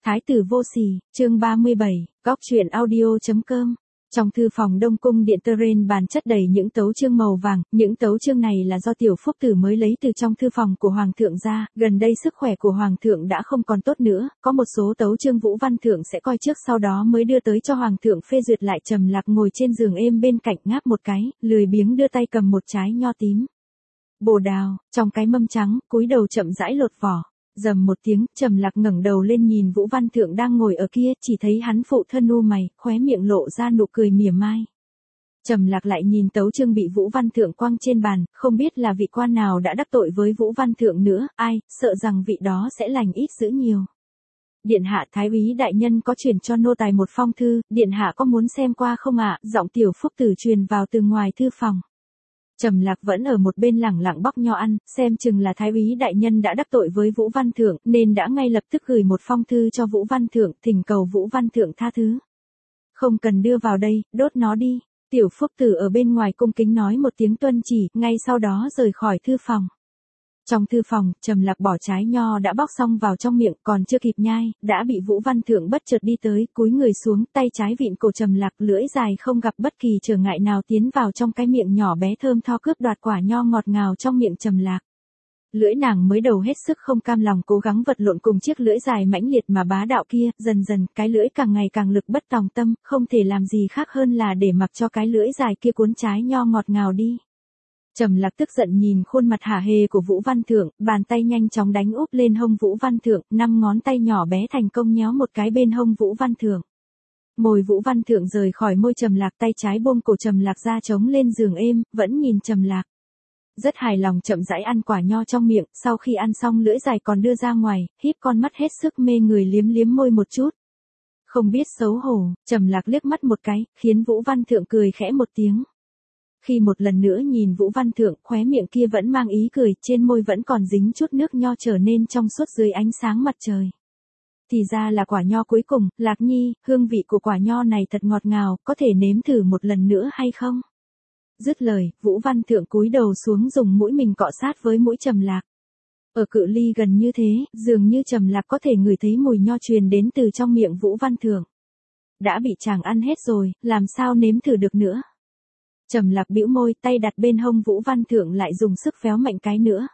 Thái tử vô sỉ, chương 37, góc truyện audio.com. Trong thư phòng Đông cung điện Terrain bàn chất đầy những tấu chương màu vàng, những tấu chương này là do tiểu phúc tử mới lấy từ trong thư phòng của hoàng thượng ra, gần đây sức khỏe của hoàng thượng đã không còn tốt nữa, có một số tấu chương Vũ Văn Thượng sẽ coi trước sau đó mới đưa tới cho hoàng thượng phê duyệt lại. Trầm Lạc ngồi trên giường êm bên cạnh ngáp một cái, lười biếng đưa tay cầm một trái nho tím bồ đào, trong cái mâm trắng, cúi đầu chậm rãi lột vỏ. Rầm một tiếng, Trầm Lạc ngẩng đầu lên nhìn Vũ Văn Thượng đang ngồi ở kia, chỉ thấy hắn phụ thân u mày, khóe miệng lộ ra nụ cười mỉa mai. Trầm Lạc lại nhìn tấu chương bị Vũ Văn Thượng quăng trên bàn, không biết là vị quan nào đã đắc tội với Vũ Văn Thượng nữa, ai, sợ rằng vị đó sẽ lành ít dữ nhiều. Điện hạ, thái úy đại nhân có truyền cho nô tài một phong thư, điện hạ có muốn xem qua không ạ? Giọng tiểu phúc tử truyền vào từ ngoài thư phòng. Trầm Lạc vẫn ở một bên lẳng lặng bóc nho ăn, xem chừng là thái úy đại nhân đã đắc tội với Vũ Văn Thượng, nên đã ngay lập tức gửi một phong thư cho Vũ Văn Thượng, thỉnh cầu Vũ Văn Thượng tha thứ. Không cần đưa vào đây, đốt nó đi. Tiểu phúc tử ở bên ngoài cung kính nói một tiếng tuân chỉ, ngay sau đó rời khỏi thư phòng. Trong thư phòng, Trầm Lạc bỏ trái nho đã bóc xong vào trong miệng, còn chưa kịp nhai, đã bị Vũ Văn Thượng bất chợt đi tới, cúi người xuống, tay trái vịn cổ Trầm Lạc, lưỡi dài không gặp bất kỳ trở ngại nào tiến vào trong cái miệng nhỏ bé thơm tho cướp đoạt quả nho ngọt ngào trong miệng Trầm Lạc. Lưỡi nàng mới đầu hết sức không cam lòng cố gắng vật lộn cùng chiếc lưỡi dài mãnh liệt mà bá đạo kia, dần dần, cái lưỡi càng ngày càng lực bất tòng tâm, không thể làm gì khác hơn là để mặc cho cái lưỡi dài kia cuốn trái nho ngọt ngào đi. Trầm Lạc tức giận nhìn khuôn mặt hả hê của Vũ Văn Thượng, bàn tay nhanh chóng đánh úp lên hông Vũ Văn Thượng, 5 ngón tay nhỏ bé thành công nhéo một cái bên hông Vũ Văn Thượng. Môi Vũ Văn Thượng rời khỏi môi Trầm Lạc, tay trái buông cổ Trầm Lạc ra chống lên giường êm, vẫn nhìn Trầm Lạc. Rất hài lòng chậm rãi ăn quả nho trong miệng, sau khi ăn xong lưỡi dài còn đưa ra ngoài, híp con mắt hết sức mê người liếm liếm môi một chút. Không biết xấu hổ, Trầm Lạc liếc mắt một cái, khiến Vũ Văn Thượng cười khẽ một tiếng. Khi một lần nữa nhìn Vũ Văn Thượng, khóe miệng kia vẫn mang ý cười, trên môi vẫn còn dính chút nước nho trở nên trong suốt dưới ánh sáng mặt trời. Thì ra là quả nho cuối cùng, Lạc Nhi, hương vị của quả nho này thật ngọt ngào, có thể nếm thử một lần nữa hay không? Dứt lời, Vũ Văn Thượng cúi đầu xuống dùng mũi mình cọ sát với mũi Trầm Lạc. Ở cự ly gần như thế, dường như Trầm Lạc có thể ngửi thấy mùi nho truyền đến từ trong miệng Vũ Văn Thượng. Đã bị chàng ăn hết rồi, làm sao nếm thử được nữa? Trầm Lạc bĩu môi, tay đặt bên hông Vũ Văn Thượng lại dùng sức véo mạnh cái nữa.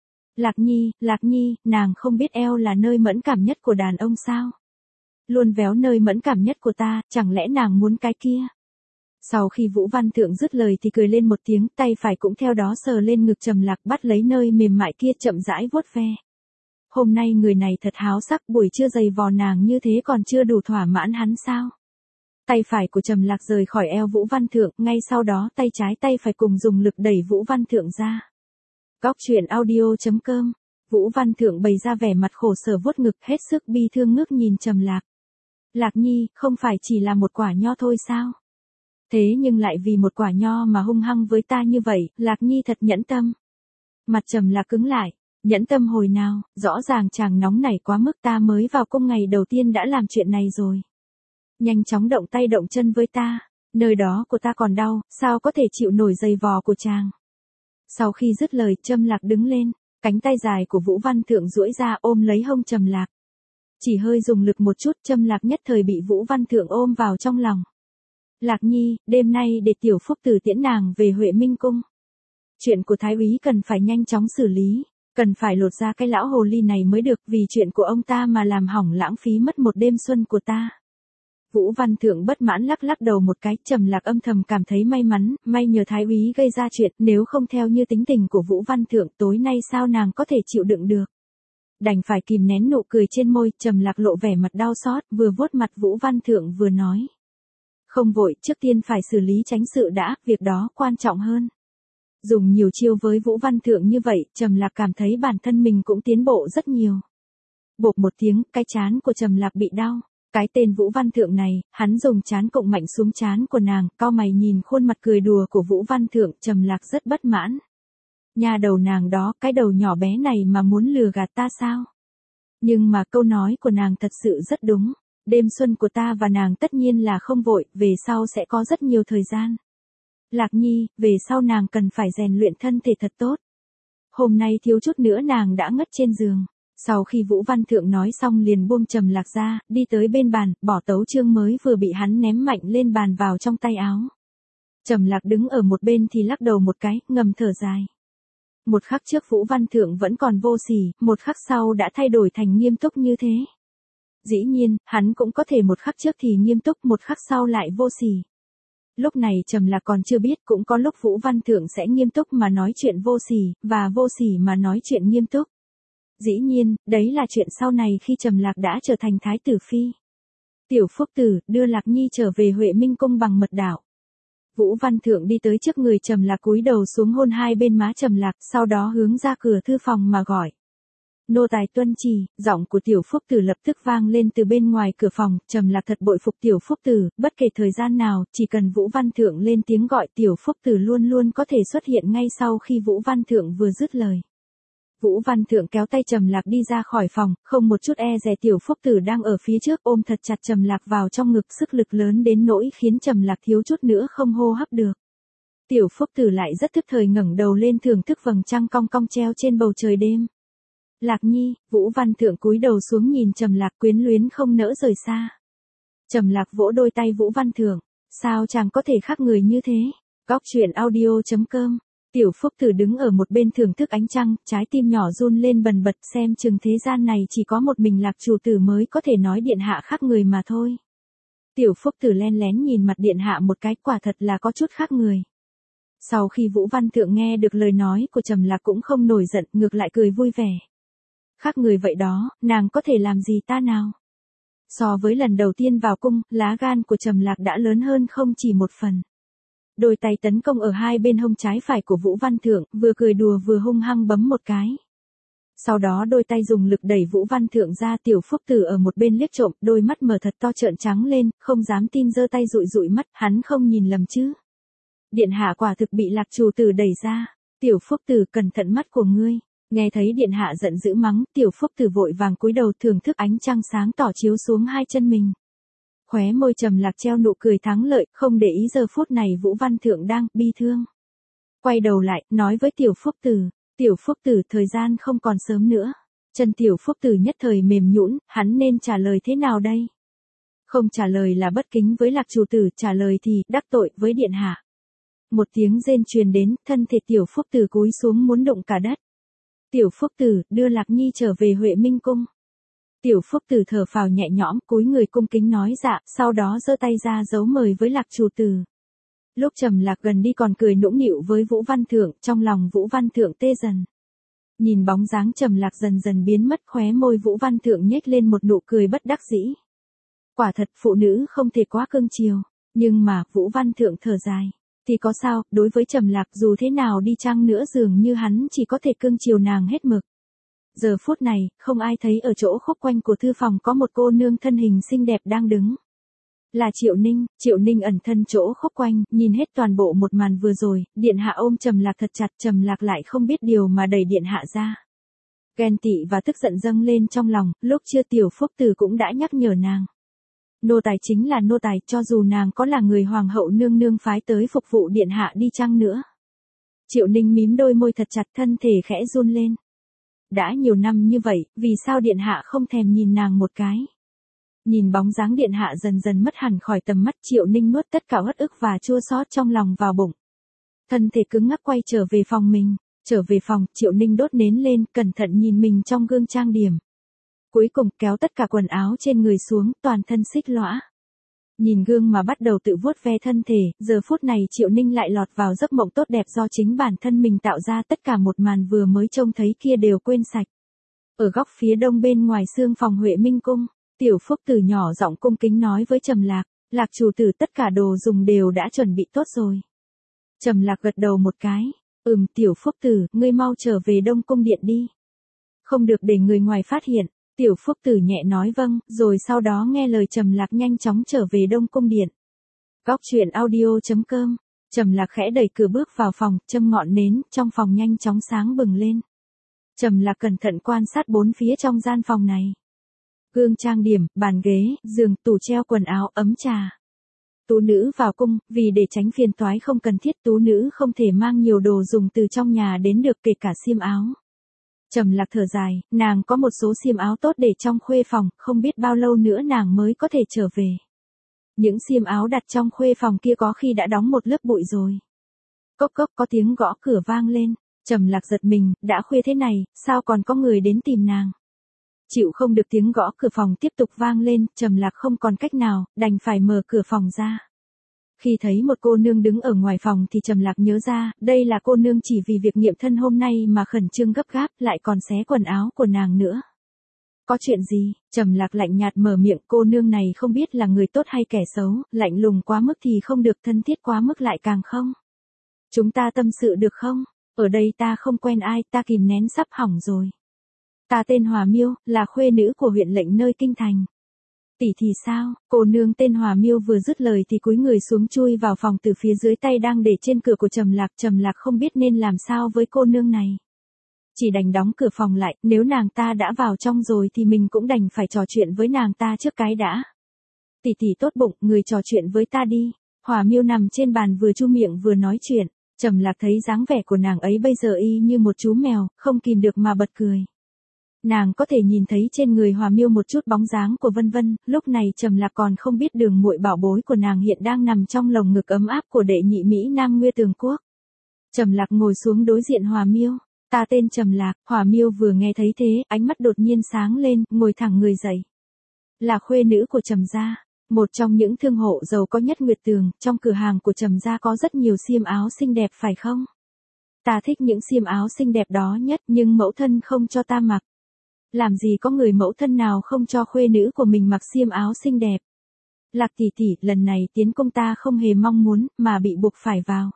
Lạc Nhi, nàng không biết eo là nơi mẫn cảm nhất của đàn ông sao? Luôn véo nơi mẫn cảm nhất của ta, chẳng lẽ nàng muốn cái kia? Sau khi Vũ Văn Thượng dứt lời thì cười lên một tiếng, tay phải cũng theo đó sờ lên ngực Trầm Lạc, bắt lấy nơi mềm mại kia chậm rãi vuốt ve. Hôm nay người này thật háo sắc, buổi trưa giày vò nàng như thế còn chưa đủ thỏa mãn hắn sao? Tay phải của Trầm Lạc rời khỏi eo Vũ Văn Thượng, ngay sau đó tay trái tay phải cùng dùng lực đẩy Vũ Văn Thượng ra. Góc truyện audio.com. Vũ Văn Thượng bày ra vẻ mặt khổ sở vuốt ngực, hết sức bi thương ngước nhìn Trầm Lạc. Lạc Nhi, không phải chỉ là một quả nho thôi sao? Thế nhưng lại vì một quả nho mà hung hăng với ta như vậy, Lạc Nhi thật nhẫn tâm. Mặt Trầm Lạc cứng lại, nhẫn tâm hồi nào, rõ ràng chàng nóng nảy quá mức, ta mới vào cung ngày đầu tiên đã làm chuyện này rồi. Nhanh chóng động tay động chân với ta, nơi đó của ta còn đau, sao có thể chịu nổi giày vò của chàng. Sau khi dứt lời, Trầm Lạc đứng lên, cánh tay dài của Vũ Văn Thượng duỗi ra ôm lấy hông Trầm Lạc. Chỉ hơi dùng lực một chút, Trầm Lạc nhất thời bị Vũ Văn Thượng ôm vào trong lòng. Lạc Nhi, đêm nay để tiểu phúc tử tiễn nàng về Huệ Minh cung. Chuyện của thái úy cần phải nhanh chóng xử lý, cần phải lột ra cái lão hồ ly này mới được, vì chuyện của ông ta mà làm hỏng lãng phí mất một đêm xuân của ta. Vũ Văn Thượng bất mãn lắc lắc đầu một cái, Trầm Lạc âm thầm cảm thấy may mắn, may nhờ thái úy gây ra chuyện, nếu không theo như tính tình của Vũ Văn Thượng tối nay sao nàng có thể chịu đựng được. Đành phải kìm nén nụ cười trên môi, Trầm Lạc lộ vẻ mặt đau xót, vừa vuốt mặt Vũ Văn Thượng vừa nói. Không vội, trước tiên phải xử lý chánh sự đã, việc đó quan trọng hơn. Dùng nhiều chiêu với Vũ Văn Thượng như vậy, Trầm Lạc cảm thấy bản thân mình cũng tiến bộ rất nhiều. Bộp một tiếng, cái trán của Trầm Lạc bị đau. Cái tên Vũ Văn Thượng này, hắn dùng trán cộng mạnh xuống trán của nàng, cau mày nhìn khuôn mặt cười đùa của Vũ Văn Thượng, Trầm Lạc rất bất mãn. Nhà đầu nàng đó, cái đầu nhỏ bé này mà muốn lừa gạt ta sao? Nhưng mà câu nói của nàng thật sự rất đúng. Đêm xuân của ta và nàng tất nhiên là không vội, về sau sẽ có rất nhiều thời gian. Lạc Nhi, về sau nàng cần phải rèn luyện thân thể thật tốt. Hôm nay thiếu chút nữa nàng đã ngất trên giường. Sau khi Vũ Văn Thượng nói xong liền buông Trầm Lạc ra, đi tới bên bàn, bỏ tấu chương mới vừa bị hắn ném mạnh lên bàn vào trong tay áo. Trầm Lạc đứng ở một bên thì lắc đầu một cái, ngầm thở dài. Một khắc trước Vũ Văn Thượng vẫn còn vô sỉ, một khắc sau đã thay đổi thành nghiêm túc như thế. Dĩ nhiên, hắn cũng có thể một khắc trước thì nghiêm túc, một khắc sau lại vô sỉ. Lúc này Trầm Lạc còn chưa biết, cũng có lúc Vũ Văn Thượng sẽ nghiêm túc mà nói chuyện vô sỉ, và vô sỉ mà nói chuyện nghiêm túc. Dĩ nhiên, đấy là chuyện sau này khi Trầm Lạc đã trở thành thái tử phi. Tiểu Phúc Tử đưa Lạc Nhi trở về Huệ Minh cung bằng mật đạo. Vũ Văn Thượng đi tới trước người Trầm Lạc, cúi đầu xuống hôn hai bên má Trầm Lạc, sau đó hướng ra cửa thư phòng mà gọi. Nô tài tuân chỉ. Giọng của Tiểu Phúc Tử lập tức vang lên từ bên ngoài cửa phòng. Trầm Lạc thật bội phục Tiểu Phúc Tử, bất kể thời gian nào, chỉ cần Vũ Văn Thượng lên tiếng gọi, Tiểu Phúc Tử luôn luôn có thể xuất hiện ngay sau khi Vũ Văn Thượng vừa dứt lời. Vũ Văn Thượng kéo tay Trầm Lạc đi ra khỏi phòng, không một chút e dè. Tiểu Phúc Tử đang ở phía trước ôm thật chặt Trầm Lạc vào trong ngực, sức lực lớn đến nỗi khiến Trầm Lạc thiếu chút nữa không hô hấp được. Tiểu Phúc Tử lại rất thức thời ngẩng đầu lên thưởng thức vầng trăng cong cong treo trên bầu trời đêm. Lạc Nhi. Vũ Văn Thượng cúi đầu xuống nhìn Trầm Lạc, quyến luyến không nỡ rời xa. Trầm Lạc vỗ đôi tay Vũ Văn Thượng. Sao chàng có thể khác người như thế? Góc truyện audio.com. Tiểu Phúc Tử đứng ở một bên thưởng thức ánh trăng, trái tim nhỏ run lên bần bật, xem chừng thế gian này chỉ có một mình Lạc chủ tử mới có thể nói điện hạ khác người mà thôi. Tiểu Phúc Tử len lén nhìn mặt điện hạ một cái, quả thật là có chút khác người. Sau khi Vũ Văn Thượng nghe được lời nói của Trầm Lạc cũng không nổi giận, ngược lại cười vui vẻ. Khác người vậy đó, nàng có thể làm gì ta nào? So với lần đầu tiên vào cung, lá gan của Trầm Lạc đã lớn hơn không chỉ một phần. Đôi tay tấn công ở hai bên hông trái phải của Vũ Văn Thượng, vừa cười đùa vừa hung hăng bấm một cái. Sau đó đôi tay dùng lực đẩy Vũ Văn Thượng ra. Tiểu Phúc Tử ở một bên liếc trộm, đôi mắt mở thật to trợn trắng lên, không dám tin giơ tay dụi dụi mắt, hắn không nhìn lầm chứ? Điện hạ quả thực bị Lạc chủ tử đẩy ra. Tiểu Phúc Tử, cẩn thận mắt của ngươi. Nghe thấy điện hạ giận dữ mắng, Tiểu Phúc Tử vội vàng cúi đầu thưởng thức ánh trăng sáng tỏ chiếu xuống hai chân mình. Khóe môi Trầm Lạc treo nụ cười thắng lợi, không để ý giờ phút này Vũ Văn Thượng đang bi thương. Quay đầu lại, nói với Tiểu Phúc Tử, Tiểu Phúc Tử, thời gian không còn sớm nữa. Chân Tiểu Phúc Tử nhất thời mềm nhũn, hắn nên trả lời thế nào đây? Không trả lời là bất kính với Lạc chủ tử, trả lời thì đắc tội với điện hạ. Một tiếng rên truyền đến, thân thể Tiểu Phúc Tử cúi xuống muốn đụng cả đất. Tiểu Phúc Tử, đưa Lạc Nhi trở về Huệ Minh cung. Tiểu Phúc Tử thở phào nhẹ nhõm, cúi người cung kính nói dạ, sau đó giơ tay ra dấu mời với Lạc chủ tử. Lúc Trầm Lạc gần đi còn cười nũng nịu với Vũ Văn Thượng, trong lòng Vũ Văn Thượng tê dần. Nhìn bóng dáng Trầm Lạc dần dần biến mất, khóe môi Vũ Văn Thượng nhếch lên một nụ cười bất đắc dĩ. Quả thật phụ nữ không thể quá cưng chiều, nhưng mà Vũ Văn Thượng thở dài. Thì có sao, đối với Trầm Lạc dù thế nào đi chăng nữa dường như hắn chỉ có thể cưng chiều nàng hết mực. Giờ phút này, không ai thấy ở chỗ khúc quanh của thư phòng có một cô nương thân hình xinh đẹp đang đứng. Là Triệu Ninh ẩn thân chỗ khúc quanh, nhìn hết toàn bộ một màn vừa rồi, điện hạ ôm Trầm Lạc thật chặt, Trầm Lạc lại không biết điều mà đẩy điện hạ ra. Ghen tị và tức giận dâng lên trong lòng, lúc chưa Tiểu Phúc Tử cũng đã nhắc nhở nàng. Nô tài chính là nô tài, cho dù nàng có là người hoàng hậu nương nương phái tới phục vụ điện hạ đi chăng nữa. Triệu Ninh mím đôi môi thật chặt, thân thể khẽ run lên. Đã nhiều năm như vậy, vì sao điện hạ không thèm nhìn nàng một cái? Nhìn bóng dáng điện hạ dần dần mất hẳn khỏi tầm mắt, Triệu Ninh nuốt tất cả uất ức và chua xót trong lòng vào bụng. Thân thể cứng ngắc quay trở về phòng mình. Trở về phòng, Triệu Ninh đốt nến lên, cẩn thận nhìn mình trong gương trang điểm. Cuối cùng kéo tất cả quần áo trên người xuống, toàn thân xích lõa. Nhìn gương mà bắt đầu tự vuốt ve thân thể, giờ phút này Triệu Ninh lại lọt vào giấc mộng tốt đẹp do chính bản thân mình tạo ra, tất cả một màn vừa mới trông thấy kia đều quên sạch. Ở góc phía đông bên ngoài xương phòng Huệ Minh cung, Tiểu Phúc Tử nhỏ giọng cung kính nói với Trầm Lạc, Lạc chủ tử tất cả đồ dùng đều đã chuẩn bị tốt rồi. Trầm Lạc gật đầu một cái, Tiểu Phúc Tử, ngươi mau trở về Đông cung điện đi. Không được để người ngoài phát hiện. Tiểu Phúc Tử nhẹ nói vâng, rồi sau đó nghe lời Trầm Lạc nhanh chóng trở về Đông cung điện. Góc truyện audio.com. Trầm Lạc khẽ đẩy cửa bước vào phòng, châm ngọn nến, trong phòng nhanh chóng sáng bừng lên. Trầm Lạc cẩn thận quan sát bốn phía trong gian phòng này. Gương trang điểm, bàn ghế, giường, tủ treo quần áo, ấm trà. Tú nữ vào cung, vì để tránh phiền toái không cần thiết, tú nữ không thể mang nhiều đồ dùng từ trong nhà đến được, kể cả xiêm áo. Trầm Lạc thở dài, nàng có một số xiêm áo tốt để trong khuê phòng, không biết bao lâu nữa nàng mới có thể trở về. Những xiêm áo đặt trong khuê phòng kia có khi đã đóng một lớp bụi rồi. Cốc cốc có tiếng gõ cửa vang lên, Trầm Lạc giật mình, đã khuya thế này, sao còn có người đến tìm nàng. Chịu không được tiếng gõ cửa phòng tiếp tục vang lên, Trầm Lạc không còn cách nào, đành phải mở cửa phòng ra. Khi thấy một cô nương đứng ở ngoài phòng thì Trầm Lạc nhớ ra, đây là cô nương chỉ vì việc nghiệm thân hôm nay mà khẩn trương gấp gáp, lại còn xé quần áo của nàng nữa. Có chuyện gì? Trầm Lạc lạnh nhạt mở miệng, cô nương này không biết là người tốt hay kẻ xấu, lạnh lùng quá mức thì không được, thân thiết quá mức lại càng không. Chúng ta tâm sự được không? Ở đây ta không quen ai, ta kìm nén sắp hỏng rồi. Ta tên Hòa Miêu, là khuê nữ của huyện lệnh nơi kinh thành. Tỷ thì sao? Cô nương tên Hòa Miêu vừa dứt lời thì cúi người xuống chui vào phòng từ phía dưới, tay đang để trên cửa của Trầm Lạc không biết nên làm sao với cô nương này. Chỉ đành đóng cửa phòng lại, nếu nàng ta đã vào trong rồi thì mình cũng đành phải trò chuyện với nàng ta trước cái đã. Tỷ tỷ tốt bụng, người trò chuyện với ta đi. Hòa Miêu nằm trên bàn vừa chu miệng vừa nói chuyện, Trầm Lạc thấy dáng vẻ của nàng ấy bây giờ y như một chú mèo, không kìm được mà bật cười. Nàng có thể nhìn thấy trên người Hòa Miêu một chút bóng dáng của Vân Vân, lúc này Trầm Lạc còn không biết Đường muội bảo bối của nàng hiện đang nằm trong lồng ngực ấm áp của đệ nhị Mỹ Nam Nguy Tường Quốc. Trầm Lạc ngồi xuống đối diện Hòa Miêu. Ta tên Trầm Lạc. Hòa Miêu vừa nghe thấy thế, ánh mắt đột nhiên sáng lên, ngồi thẳng người dậy. Là khuê nữ của Trầm gia, một trong những thương hộ giàu có nhất Nguyệt Tường, trong cửa hàng của Trầm gia có rất nhiều xiêm áo xinh đẹp phải không? Ta thích những xiêm áo xinh đẹp đó nhất, nhưng mẫu thân không cho ta mặc. Làm gì có người mẫu thân nào không cho khuê nữ của mình mặc xiêm áo xinh đẹp. Lạc tỷ tỷ, lần này tiến công ta không hề mong muốn, mà bị buộc phải vào.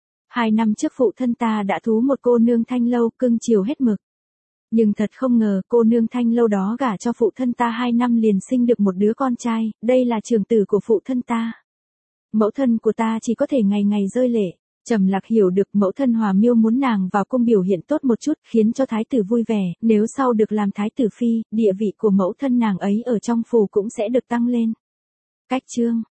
2 năm trước phụ thân ta đã thú một cô nương Thanh Lâu, cưng chiều hết mực. Nhưng thật không ngờ cô nương Thanh Lâu đó gả cho phụ thân ta 2 năm liền sinh được một đứa con trai, đây là trưởng tử của phụ thân ta. Mẫu thân của ta chỉ có thể ngày ngày rơi lệ. Trầm Lạc hiểu được mẫu thân Hòa Miêu muốn nàng vào cung biểu hiện tốt một chút, khiến cho thái tử vui vẻ, nếu sau được làm thái tử phi, địa vị của mẫu thân nàng ấy ở trong phủ cũng sẽ được tăng lên. Cách chương